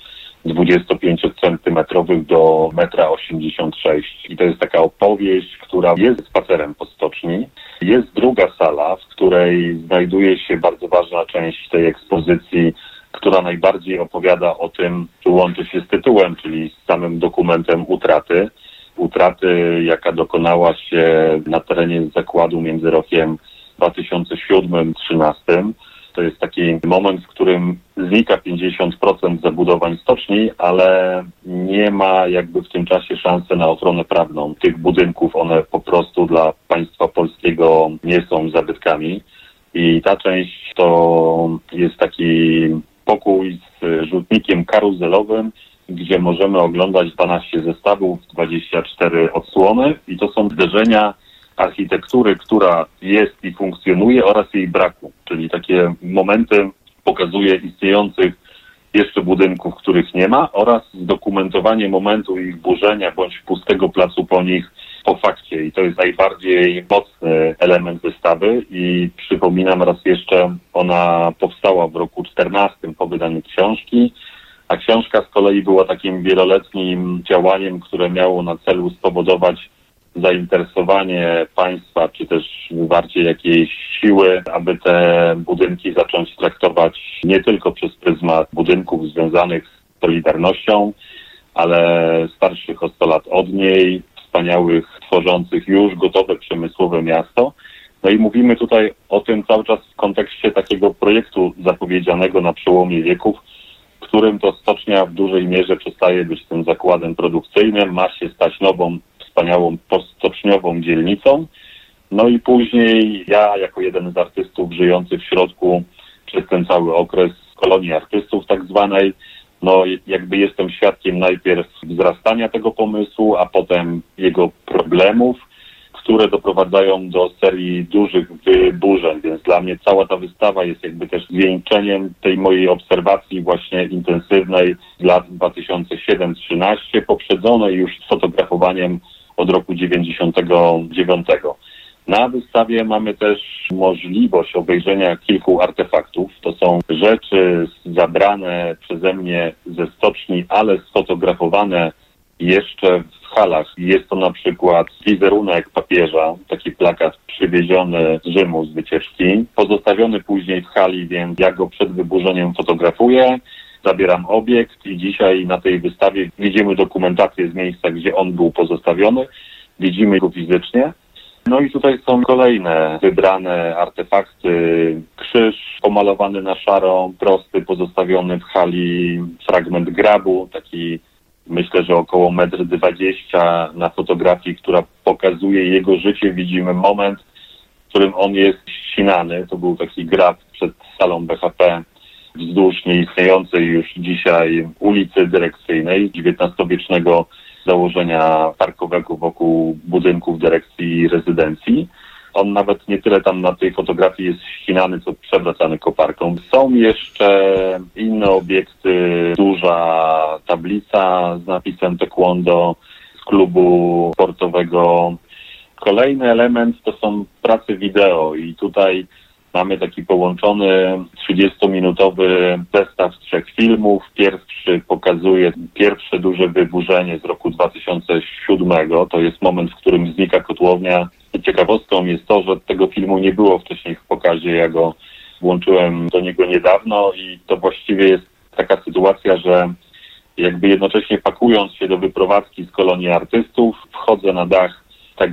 dwudziestopięciocentymetrowych do metra osiemdziesiąt sześć. I to jest taka opowieść, która jest spacerem po stoczni. Jest druga sala, w której znajduje się bardzo ważna część tej ekspozycji, która najbardziej opowiada o tym, co łączy się z tytułem, czyli z samym dokumentem utraty. Utraty, jaka dokonała się na terenie zakładu między rokiem dwa tysiące siódmym a dwa tysiące trzynastym. To jest taki moment, w którym znika pięćdziesiąt procent zabudowań stoczni, ale nie ma jakby w tym czasie szansy na ochronę prawną tych budynków. One po prostu dla państwa polskiego nie są zabytkami. I ta część to jest taki pokój z rzutnikiem karuzelowym, gdzie możemy oglądać dwanaście zestawów, dwadzieścia cztery odsłony i to są zderzenia architektury, która jest i funkcjonuje oraz jej braku, czyli takie momenty pokazuje istniejących jeszcze budynków, których nie ma oraz zdokumentowanie momentu ich burzenia bądź pustego placu po nich po fakcie i to jest najbardziej mocny element wystawy i przypominam raz jeszcze, ona powstała w roku czternastym po wydaniu książki, a książka z kolei była takim wieloletnim działaniem, które miało na celu spowodować zainteresowanie państwa, czy też bardziej jakiejś siły, aby te budynki zacząć traktować nie tylko przez pryzmat budynków związanych z Solidarnością, ale starszych o sto lat od niej, wspaniałych, tworzących już gotowe przemysłowe miasto. No i mówimy tutaj o tym cały czas w kontekście takiego projektu zapowiedzianego na przełomie wieków, w którym to stocznia w dużej mierze przestaje być tym zakładem produkcyjnym, ma się stać nową, wspaniałą poststoczniową dzielnicą. No i później ja jako jeden z artystów żyjących w środku przez ten cały okres kolonii artystów tak zwanej, no jakby jestem świadkiem najpierw wzrastania tego pomysłu, a potem jego problemów, które doprowadzają do serii dużych wyburzeń, więc dla mnie cała ta wystawa jest jakby też zwieńczeniem tej mojej obserwacji właśnie intensywnej z lat dwa tysiące siódmy do dwa tysiące trzynastego, poprzedzonej już fotografowaniem od roku dziewięćdziesiątego dziewiątego. Na wystawie mamy też możliwość obejrzenia kilku artefaktów. To są rzeczy zabrane przeze mnie ze stoczni, ale sfotografowane jeszcze w halach. Jest to na przykład wizerunek papieża, taki plakat przywieziony z Rzymu z wycieczki, pozostawiony później w hali, więc ja go przed wyburzeniem fotografuję, zabieram obiekt i dzisiaj na tej wystawie widzimy dokumentację z miejsca, gdzie on był pozostawiony, widzimy go fizycznie. No i tutaj są kolejne wybrane artefakty. Krzyż pomalowany na szaro, prosty, pozostawiony w hali, fragment grabu, taki myślę, że około metr dwadzieścia na fotografii, która pokazuje jego życie. Widzimy moment, w którym on jest ścinany. To był taki grab przed salą B H P wzdłuż nieistniejącej już dzisiaj ulicy Dyrekcyjnej, dziewiętnastowiecznego założenia parkowego wokół budynków dyrekcji i rezydencji. On nawet nie tyle tam na tej fotografii jest ścinany, co przewracany koparką. Są jeszcze inne obiekty, duża tablica z napisem Taekwondo z klubu sportowego. Kolejny element to są prace wideo i tutaj mamy taki połączony trzydziestominutowy zestaw trzech filmów. Pierwszy pokazuje pierwsze duże wyburzenie z roku dwa tysiące siódmego. To jest moment, w którym znika kotłownia. Ciekawostką jest to, że tego filmu nie było wcześniej w pokazie. Ja go włączyłem do niego niedawno i to właściwie jest taka sytuacja, że jakby jednocześnie pakując się do wyprowadzki z kolonii artystów, wchodzę na dach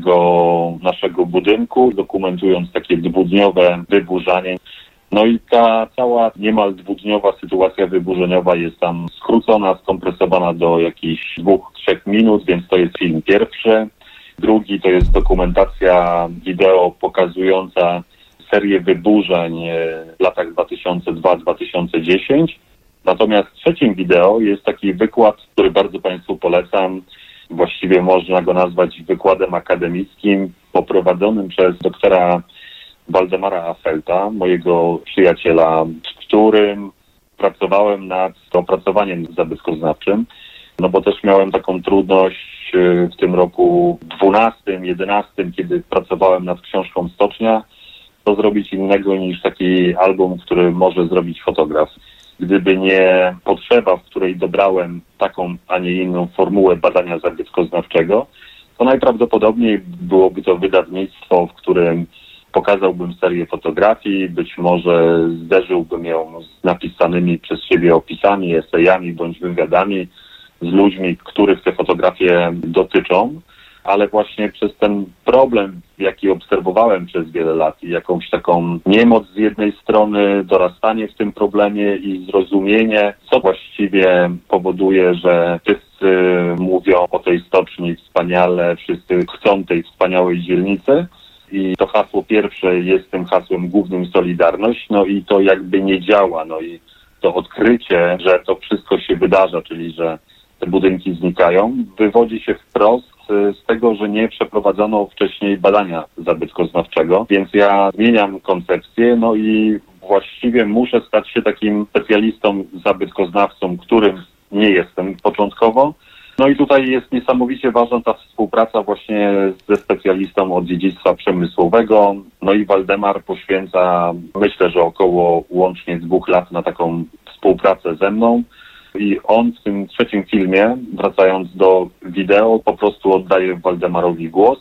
tego naszego budynku, dokumentując takie dwudniowe wyburzanie. No i ta cała niemal dwudniowa sytuacja wyburzeniowa jest tam skrócona, skompresowana do jakichś dwóch, trzech minut, więc to jest film pierwszy. Drugi to jest dokumentacja wideo pokazująca serię wyburzeń w latach dwa tysiące drugi do dwa tysiące dziesiątego. Natomiast trzecim wideo jest taki wykład, który bardzo Państwu polecam. Właściwie można go nazwać wykładem akademickim poprowadzonym przez doktora Waldemara Affelta, mojego przyjaciela, z którym pracowałem nad opracowaniem zabytkoznawczym, no bo też miałem taką trudność w tym roku dwunastym, jedenastym, kiedy pracowałem nad książką Stocznia, to zrobić innego niż taki album, który może zrobić fotograf. Gdyby nie potrzeba, w której dobrałem taką, a nie inną formułę badania zabytkoznawczego, to najprawdopodobniej byłoby to wydawnictwo, w którym pokazałbym serię fotografii, być może zderzyłbym ją z napisanymi przez siebie opisami, esejami bądź wywiadami z ludźmi, których te fotografie dotyczą, ale właśnie przez ten problem, jaki obserwowałem przez wiele lat i jakąś taką niemoc z jednej strony, dorastanie w tym problemie i zrozumienie, co właściwie powoduje, że wszyscy mówią o tej stoczni wspaniale, wszyscy chcą tej wspaniałej dzielnicy. I to hasło pierwsze jest tym hasłem głównym Solidarność, no i to jakby nie działa, no i to odkrycie, że to wszystko się wydarza, czyli że te budynki znikają, wywodzi się wprost z tego, że nie przeprowadzono wcześniej badania zabytkoznawczego, więc ja zmieniam koncepcję, no i właściwie muszę stać się takim specjalistą zabytkoznawcą, którym nie jestem początkowo. No i tutaj jest niesamowicie ważna ta współpraca właśnie ze specjalistą od dziedzictwa przemysłowego. No i Waldemar poświęca, myślę, że około łącznie dwóch lat na taką współpracę ze mną. I on w tym trzecim filmie, wracając do wideo, po prostu oddaje Waldemarowi głos.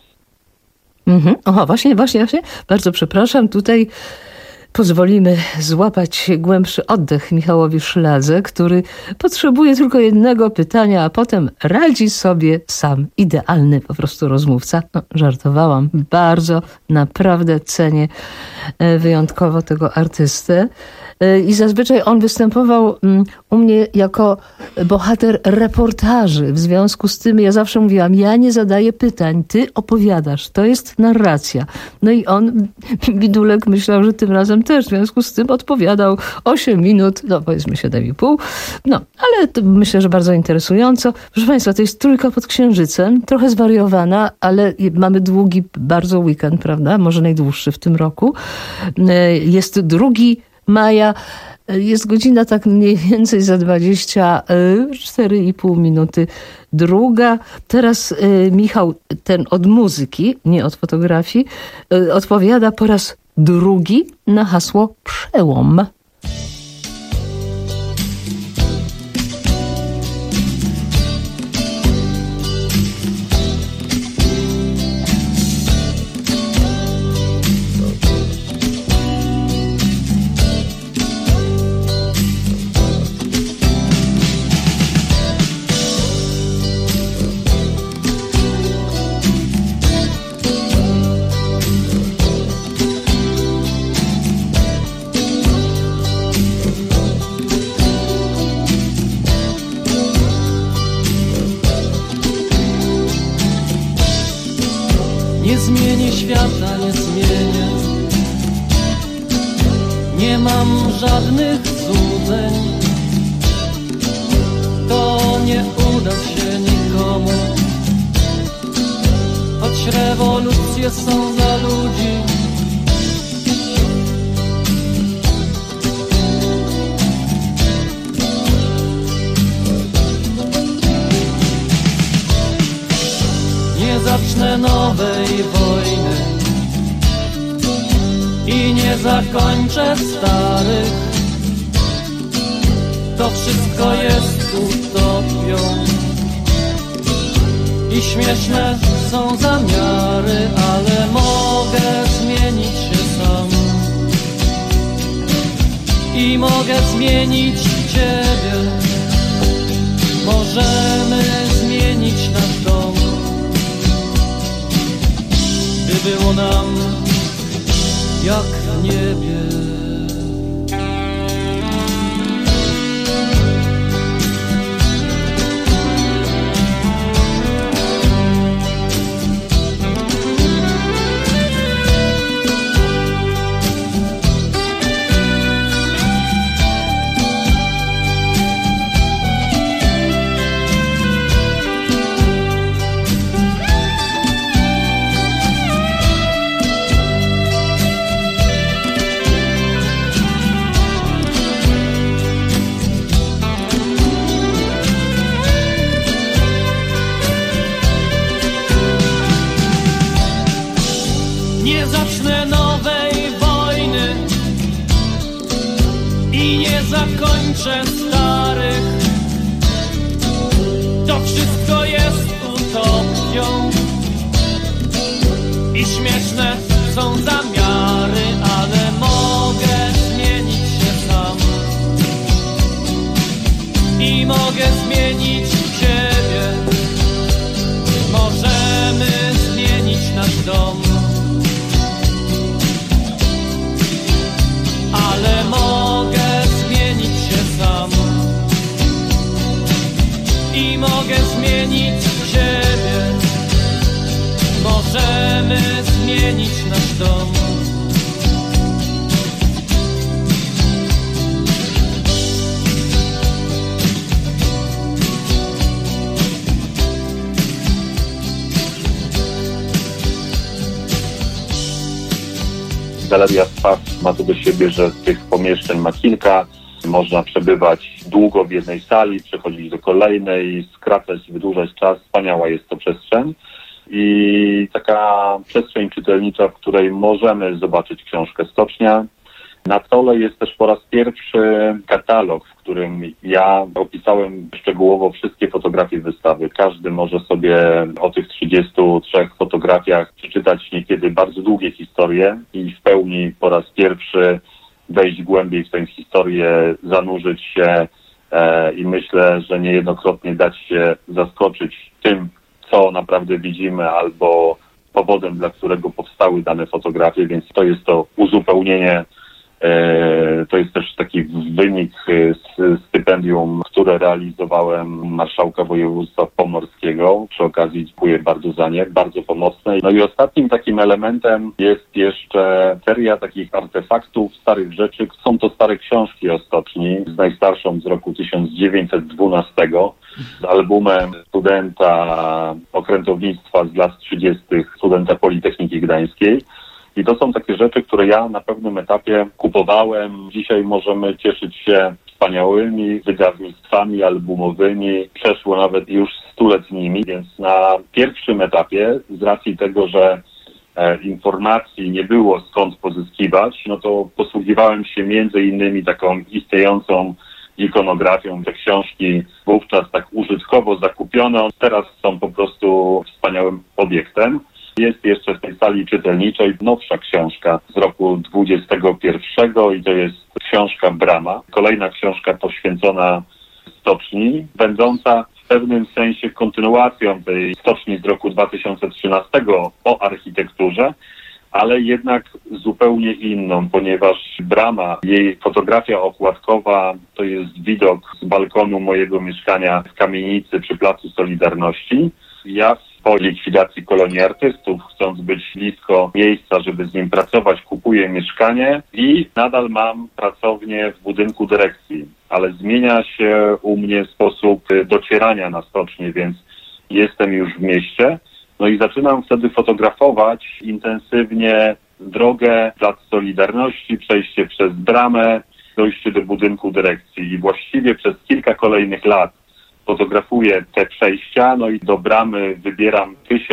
Mhm. Oha, właśnie, właśnie, właśnie. Bardzo przepraszam. Tutaj pozwolimy złapać głębszy oddech Michałowi Szladze, który potrzebuje tylko jednego pytania, a potem radzi sobie sam. Idealny po prostu rozmówca. No, żartowałam. Bardzo, naprawdę cenię wyjątkowo tego artystę. I zazwyczaj on występował u mnie jako bohater reportaży. W związku z tym ja zawsze mówiłam, ja nie zadaję pytań, ty opowiadasz. To jest narracja. No i on, bidulek, myślał, że tym razem też. W związku z tym odpowiadał osiem minut, no powiedzmy siedem i pół. No, ale to myślę, że bardzo interesująco. Proszę Państwa, to jest Trójka pod Księżycem. Trochę zwariowana, ale mamy długi bardzo weekend, prawda? Może najdłuższy w tym roku. Jest drugi maja, jest godzina tak mniej więcej za dwadzieścia cztery i pół minuty druga. Teraz Michał, ten od muzyki, nie od fotografii, odpowiada po raz drugi na hasło przełom. Nie zmienię świata, nie zmienię. Nie mam żadnych złudzeń. To nie uda się nikomu. Choć rewolucje są za ludzi, zacznę nowej wojny i nie zakończę starych, to wszystko jest utopią i śmieszne są zamiary, ale mogę zmienić się sam i mogę zmienić ciebie. Możemy zmienić nasz dom, by było nam jak w niebie. Nie zacznę nowej wojny i nie zakończę starych, to wszystko jest utopią i śmieszne są zamiary, ale mogę zmienić się sam i mogę zmienić ciebie. Możemy zmienić nasz dom, ale mogę zmienić się sam i mogę zmienić ciebie. Możemy zmienić nasz dom. Galeria Spaw ma to do siebie, że tych pomieszczeń ma kilka. Można przebywać długo w jednej sali, przechodzić do kolejnej, skracać i wydłużać czas. Wspaniała jest to przestrzeń. I taka przestrzeń czytelnicza, w której możemy zobaczyć książkę Stocznia. Na stole jest też po raz pierwszy katalog, w którym ja opisałem szczegółowo wszystkie fotografie wystawy. Każdy może sobie o tych trzydziestu trzech fotografiach przeczytać niekiedy bardzo długie historie i w pełni po raz pierwszy wejść głębiej w tę historię, zanurzyć się e, i myślę, że niejednokrotnie dać się zaskoczyć tym, co naprawdę widzimy, albo powodem, dla którego powstały dane fotografie, więc to jest to uzupełnienie. To jest też taki wynik stypendium, które realizowałem marszałka województwa pomorskiego. Przy okazji dziękuję bardzo za nie, bardzo pomocne. No i ostatnim takim elementem jest jeszcze seria takich artefaktów, starych rzeczy. Są to stare książki o stoczni, z najstarszą z roku tysiąc dziewięćset dwunastego, z albumem studenta okrętownictwa z lat trzydziestych, studenta Politechniki Gdańskiej. I to są takie rzeczy, które ja na pewnym etapie kupowałem. Dzisiaj możemy cieszyć się wspaniałymi wydawnictwami albumowymi. Przeszło nawet już stuletnimi, więc na pierwszym etapie, z racji tego, że e, informacji nie było skąd pozyskiwać, no to posługiwałem się między innymi taką istniejącą ikonografią. Te książki wówczas tak użytkowo zakupione, teraz są po prostu wspaniałym obiektem. Jest jeszcze w tej sali czytelniczej nowsza książka z roku dwudziestego pierwszego i to jest książka Brama. Kolejna książka poświęcona stoczni, będąca w pewnym sensie kontynuacją tej stoczni z roku dwa tysiące trzynastego o architekturze, ale jednak zupełnie inną, ponieważ Brama, jej fotografia okładkowa to jest widok z balkonu mojego mieszkania w kamienicy przy Placu Solidarności. Ja po likwidacji kolonii artystów, chcąc być blisko miejsca, żeby z nim pracować, kupuję mieszkanie i nadal mam pracownię w budynku dyrekcji, ale zmienia się u mnie sposób docierania na stocznię, więc jestem już w mieście. No i zaczynam wtedy fotografować intensywnie drogę, Plac Solidarności, przejście przez Bramę, dojście do budynku dyrekcji i właściwie przez kilka kolejnych lat fotografuję te przejścia, no i do Bramy wybieram tysiąc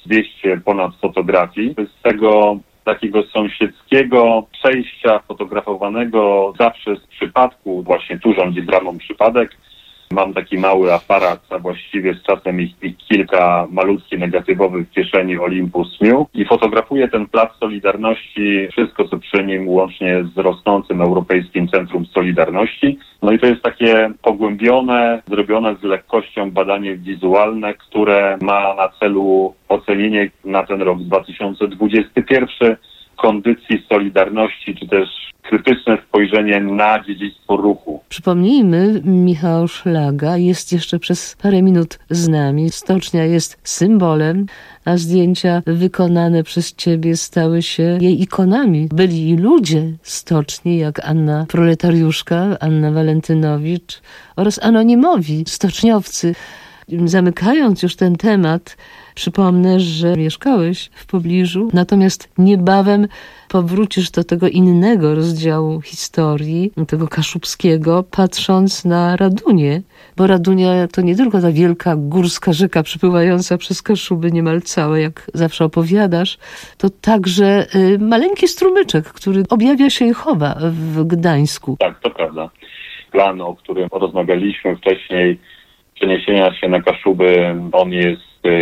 dwieście ponad fotografii. Z tego takiego sąsiedzkiego przejścia fotografowanego zawsze z przypadku, właśnie tu rządzi dramą przypadek. Mam taki mały aparat, a właściwie z czasem ich, ich kilka malutkie negatywowych w kieszeni Olympus Miu i fotografuję ten Plac Solidarności, wszystko co przy nim, łącznie z rosnącym Europejskim Centrum Solidarności. No i to jest takie pogłębione, zrobione z lekkością badanie wizualne, które ma na celu ocenienie na ten rok dwa tysiące dwudziesty pierwszy kondycji Solidarności, czy też krytyczne spojrzenie na dziedzictwo ruchu. Przypomnijmy, Michał Szlaga jest jeszcze przez parę minut z nami. Stocznia jest symbolem, a zdjęcia wykonane przez ciebie stały się jej ikonami. Byli i ludzie stoczni, jak Anna Proletariuszka, Anna Walentynowicz oraz anonimowi stoczniowcy. Zamykając już ten temat, przypomnę, że mieszkałeś w pobliżu, natomiast niebawem powrócisz do tego innego rozdziału historii, tego kaszubskiego, patrząc na Radunię, bo Radunia to nie tylko ta wielka górska rzeka przepływająca przez Kaszuby niemal całe, jak zawsze opowiadasz, to także y, maleńki strumyczek, który objawia się i chowa w Gdańsku. Tak, to prawda. Plan, o którym rozmawialiśmy wcześniej, przeniesienia się na Kaszuby, on jest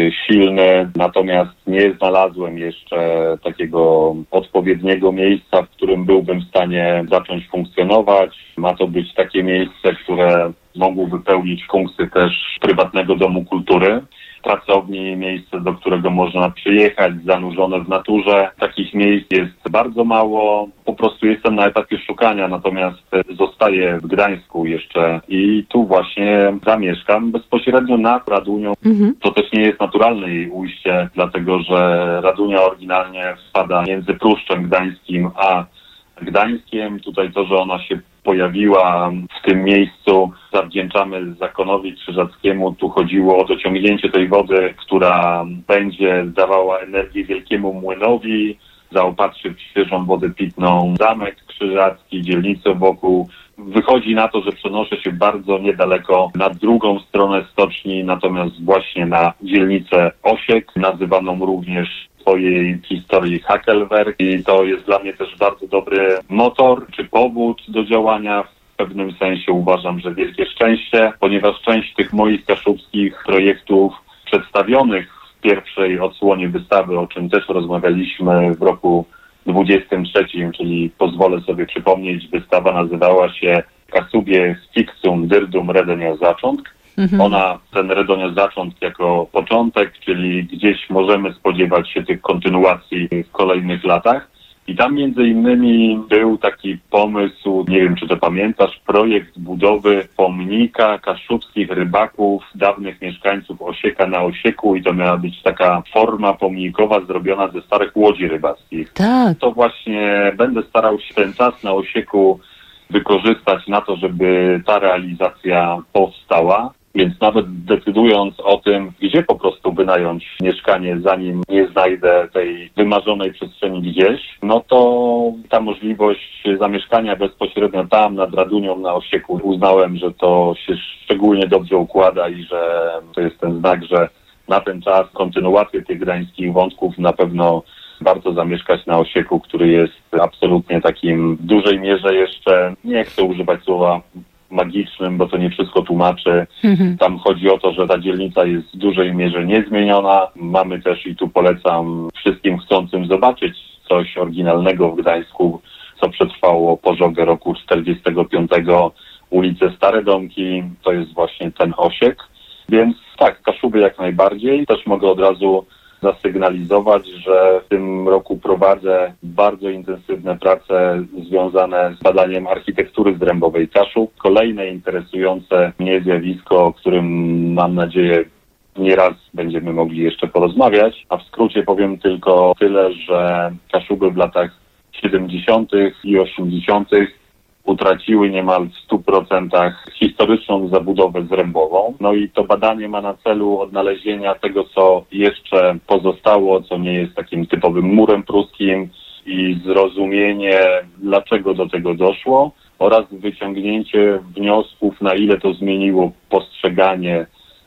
silny, natomiast nie znalazłem jeszcze takiego odpowiedniego miejsca, w którym byłbym w stanie zacząć funkcjonować. Ma to być takie miejsce, które mogłoby pełnić funkcję też prywatnego domu kultury, pracowni, miejsce, do którego można przyjechać, zanurzone w naturze. Takich miejsc jest bardzo mało. Po prostu jestem na etapie szukania, natomiast zostaję w Gdańsku jeszcze i tu właśnie zamieszkam bezpośrednio nad Radunią. Mhm. To też nie jest naturalne jej ujście, dlatego że Radunia oryginalnie wpada między Pruszczem Gdańskim a Gdańskiem. Tutaj to, że ona się pojawiła w tym miejscu, zawdzięczamy zakonowi krzyżackiemu. Tu chodziło o dociągnięcie tej wody, która będzie dawała energię wielkiemu młynowi, zaopatrzyć w świeżą wodę pitną zamek krzyżacki, dzielnicę wokół. Wychodzi na to, że przenoszę się bardzo niedaleko na drugą stronę stoczni, natomiast właśnie na dzielnicę Osiek, nazywaną również w swojej historii Hakelwerk, i to jest dla mnie też bardzo dobry motor czy powód do działania. W pewnym sensie uważam, że wielkie szczęście, ponieważ część tych moich kaszubskich projektów przedstawionych w pierwszej odsłonie wystawy, o czym też rozmawialiśmy w roku dwudziestym trzecim, czyli pozwolę sobie przypomnieć, wystawa nazywała się Kasubie Fixum Dyrdum Redonia Zaczątk. Mhm. Ona, ten Redonia Zaczątk jako początek, czyli gdzieś możemy spodziewać się tych kontynuacji w kolejnych latach. I tam między innymi był taki pomysł, nie wiem czy to pamiętasz, projekt budowy pomnika kaszubskich rybaków, dawnych mieszkańców Osieka na Osieku, i to miała być taka forma pomnikowa zrobiona ze starych łodzi rybackich. Tak. To właśnie będę starał się ten czas na Osieku wykorzystać na to, żeby ta realizacja powstała. Więc nawet decydując o tym, gdzie po prostu wynająć mieszkanie, zanim nie znajdę tej wymarzonej przestrzeni gdzieś, no to ta możliwość zamieszkania bezpośrednio tam, nad Radunią, na Osieku, uznałem, że to się szczególnie dobrze układa i że to jest ten znak, że na ten czas kontynuację tych gdańskich wątków na pewno warto zamieszkać na Osieku, który jest absolutnie takim w dużej mierze jeszcze, nie chcę używać słowa magicznym, bo to nie wszystko tłumaczy. Mhm. Tam chodzi o to, że ta dzielnica jest w dużej mierze niezmieniona. Mamy też, i tu polecam wszystkim chcącym zobaczyć coś oryginalnego w Gdańsku, co przetrwało pożogę roku czterdziestego piątego, ulicę Stare Domki, to jest właśnie ten Osiek. Więc tak, Kaszuby jak najbardziej. Też mogę od razu zasygnalizować, że w tym roku prowadzę bardzo intensywne prace związane z badaniem architektury zrębowej Kaszub. Kolejne interesujące mnie zjawisko, o którym mam nadzieję nieraz będziemy mogli jeszcze porozmawiać, a w skrócie powiem tylko tyle, że Kaszuby w latach siedemdziesiątych i osiemdziesiątych utraciły niemal w stu procentach historyczną zabudowę zrębową. No i to badanie ma na celu odnalezienia tego, co jeszcze pozostało, co nie jest takim typowym murem pruskim, i zrozumienie, dlaczego do tego doszło, oraz wyciągnięcie wniosków, na ile to zmieniło postrzeganie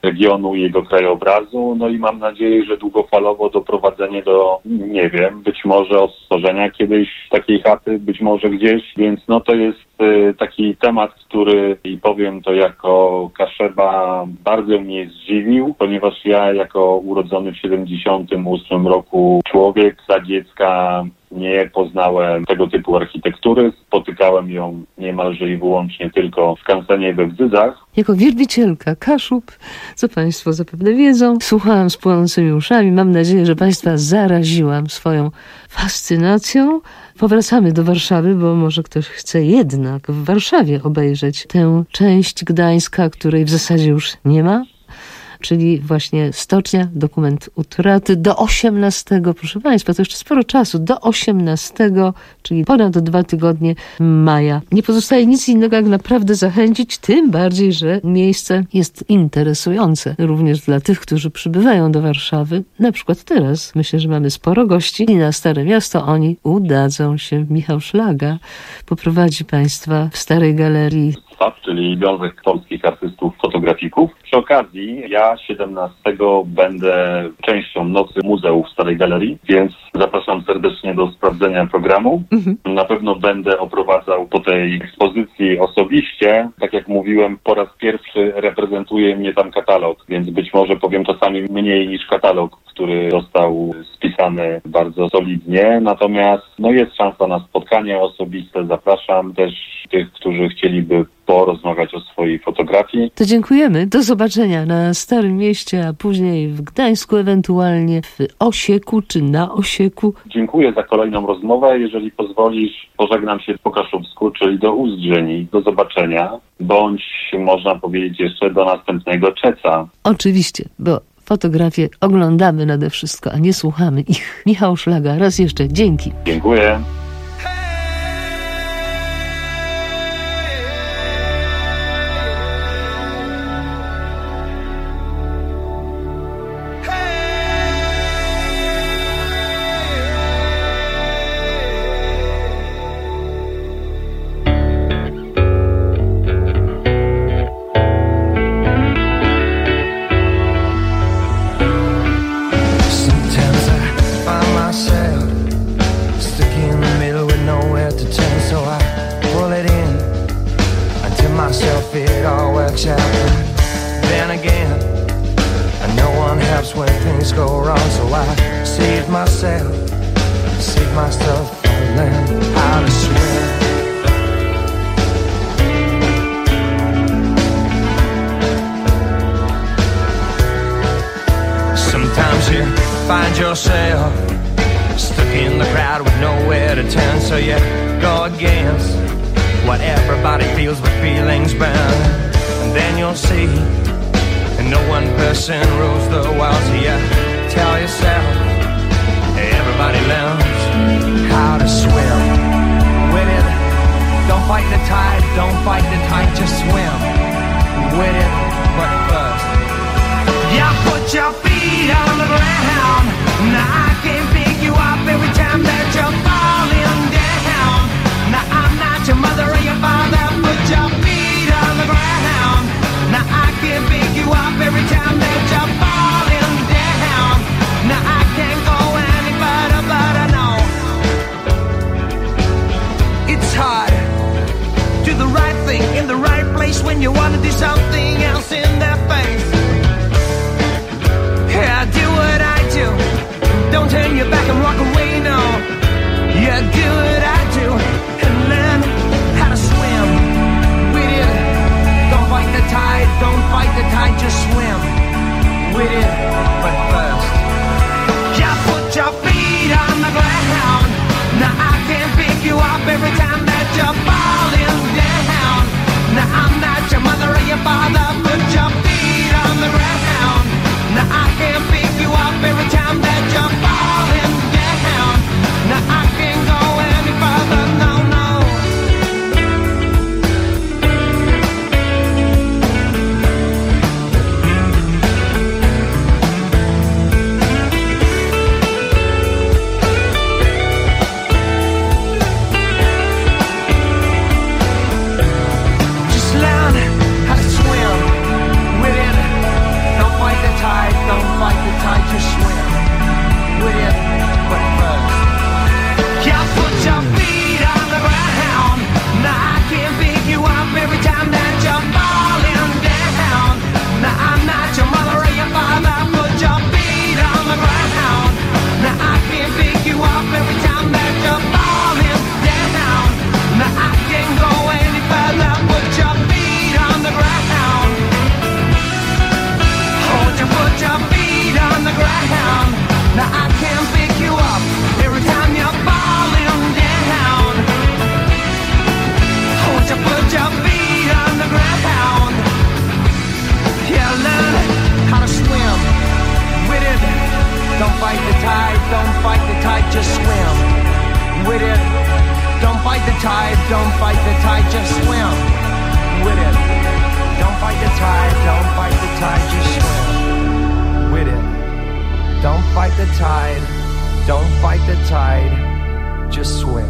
regionu i jego krajobrazu. No i mam nadzieję, że długofalowo doprowadzenie do, nie wiem, być może odtworzenia kiedyś takiej chaty, być może gdzieś. Więc no to jest y, taki temat, który, i powiem to jako Kaszeba, bardzo mnie zdziwił, ponieważ ja jako urodzony w siedemdziesiątym ósmym roku człowiek za dziecka nie poznałem tego typu architektury. Spotykałem ją niemalże i wyłącznie tylko w Skansenie we Wdzydzach. Jako wielbicielka Kaszub, co Państwo zapewne wiedzą, słuchałam z płonącymi uszami. Mam nadzieję, że Państwa zaraziłam swoją fascynacją. Powracamy do Warszawy, bo może ktoś chce jednak w Warszawie obejrzeć tę część Gdańska, której w zasadzie już nie ma. Czyli właśnie stocznia, dokument utraty do osiemnastego, proszę Państwa, to jeszcze sporo czasu, do osiemnastego, czyli ponad dwa tygodnie maja. Nie pozostaje nic innego, jak naprawdę zachęcić, tym bardziej, że miejsce jest interesujące również dla tych, którzy przybywają do Warszawy. Na przykład teraz, myślę, że mamy sporo gości i na Stare Miasto oni udadzą się. Michał Szlaga poprowadzi Państwa w Starej Galerii, czyli Związek Polskich Artystów Fotografików. Przy okazji ja siedemnastego będę częścią Nocy Muzeów Starej Galerii, więc zapraszam serdecznie do sprawdzenia programu. Mhm. Na pewno będę oprowadzał po tej ekspozycji osobiście. Tak jak mówiłem, po raz pierwszy reprezentuje mnie tam katalog, więc być może powiem czasami mniej niż katalog, który został spisany bardzo solidnie. Natomiast no jest szansa na spotkanie osobiste. Zapraszam też tych, którzy chcieliby porozmawiać o swojej fotografii. To dziękujemy. Do zobaczenia na Starym Mieście, a później w Gdańsku, ewentualnie w Osieku czy na Osieku. Dziękuję za kolejną rozmowę. Jeżeli pozwolisz, pożegnam się po kaszubsku, czyli do Uzdrzeni. Do zobaczenia. Bądź, można powiedzieć, jeszcze do następnego czeca. Oczywiście, bo fotografię oglądamy nade wszystko, a nie słuchamy ich. Michał Szlaga, raz jeszcze dzięki. Dziękuję. It all works out, then again, and no one helps when things go wrong. So I save myself, save myself from learning how to swim. Sometimes you find yourself stuck in the crowd with nowhere to turn, so you go against what everybody feels, but feelings burn. And then you'll see, and no one person rules the world. So you tell yourself, everybody learns how to swim. With it, don't fight the tide, don't fight the tide, just swim. With it, but first, you put your feet on the ground. Now I can pick you up every time that you're falling down. Now I'm not your mother or your father, put your feet on the ground. Now I can pick you up every time that you're falling down. Now I can't go any further, but I know it's hard. Do the right thing in the right place when you want to do something else in their face. Yeah, do what I do. Don't turn your back and walk away, no. Yeah, do what I do and learn how to swim with it. Don't fight the tide, don't fight the tide, just swim with it. But first, you put your feet on the ground. Now I can pick you up every time that you're falling down. Now I'm not your mother or your father, put your tide, don't fight the tide, just swim with it. Don't fight the tide, don't fight the tide, just swim.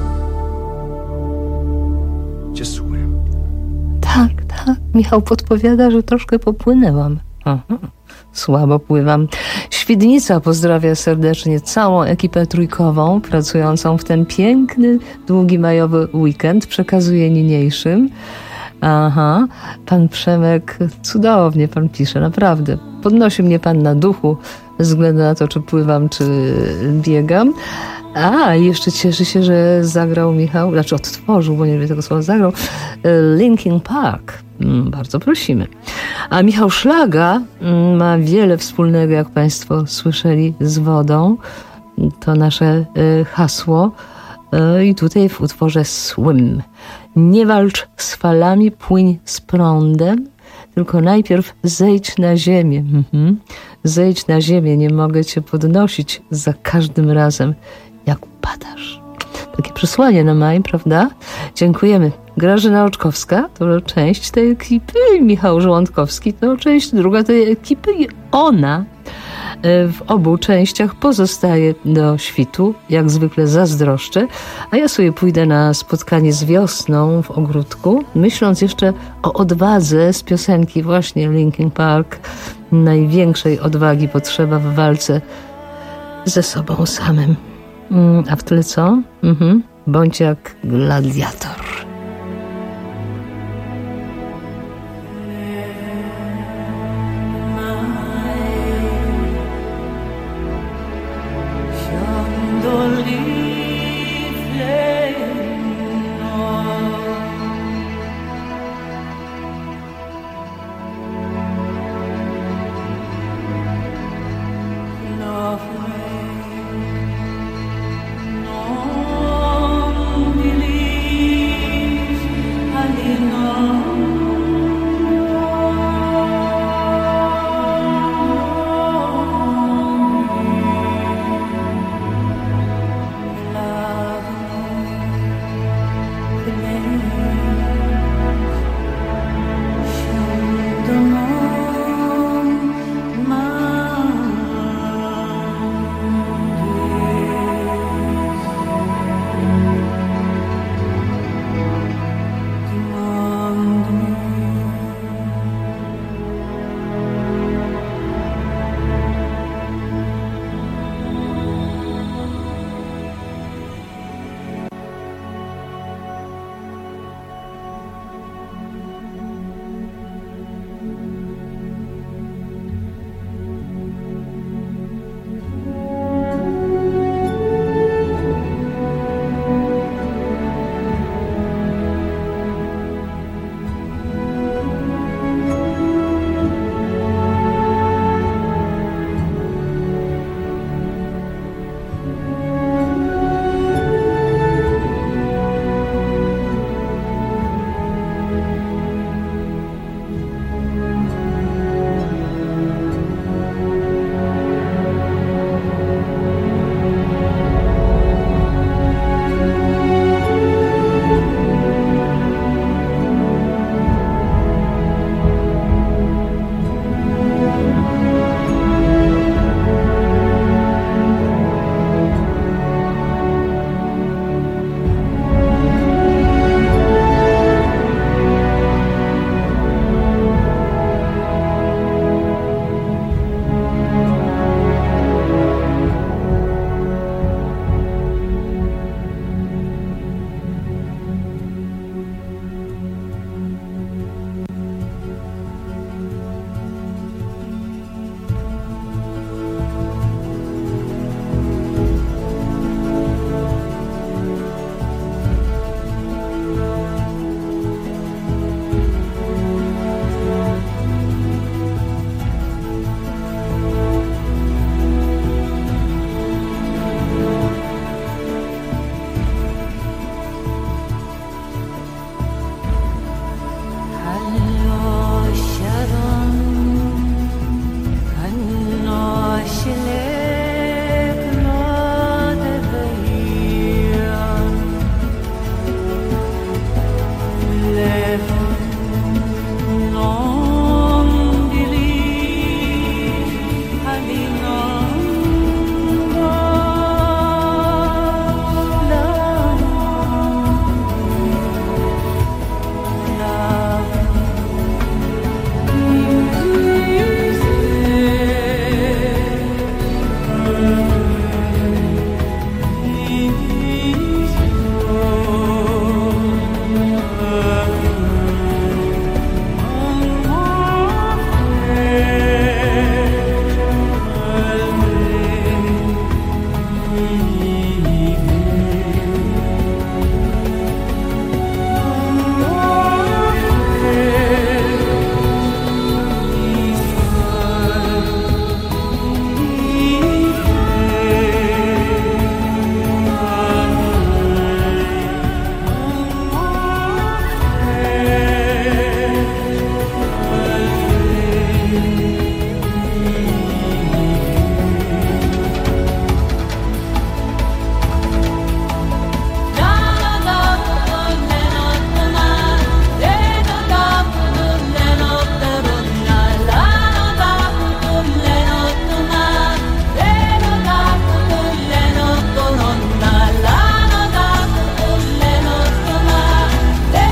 Just swim. Tak, tak. Michał podpowiada, że troszkę popłynęłam. Aha. Słabo pływam. Świdnica pozdrawia serdecznie całą ekipę trójkową pracującą w ten piękny, długi majowy weekend. Przekazuje niniejszym. Aha, pan Przemek, cudownie pan pisze, naprawdę. Podnosi mnie pan na duchu, bez względu na to, czy pływam, czy biegam. A, jeszcze cieszy się, że zagrał Michał, znaczy odtworzył, bo nie lubię tego słowa, zagrał Linkin Park. Bardzo prosimy. A Michał Szlaga ma wiele wspólnego, jak państwo słyszeli, z wodą. To nasze hasło. I tutaj w utworze Swim. Nie walcz z falami, płyń z prądem, tylko najpierw zejdź na ziemię. Mhm. Zejdź na ziemię, nie mogę cię podnosić za każdym razem, jak upadasz. Takie przesłanie na maj, prawda? Dziękujemy. Grażyna Oczkowska to część tej ekipy, Michał Żołądkowski to część druga tej ekipy i ona w obu częściach pozostaje do świtu, jak zwykle zazdroszczę, a ja sobie pójdę na spotkanie z wiosną w ogródku, myśląc jeszcze o odwadze z piosenki właśnie Linkin Park. Największej odwagi potrzeba w walce ze sobą samym. A w tyle co? Mhm. Bądź jak gladiator.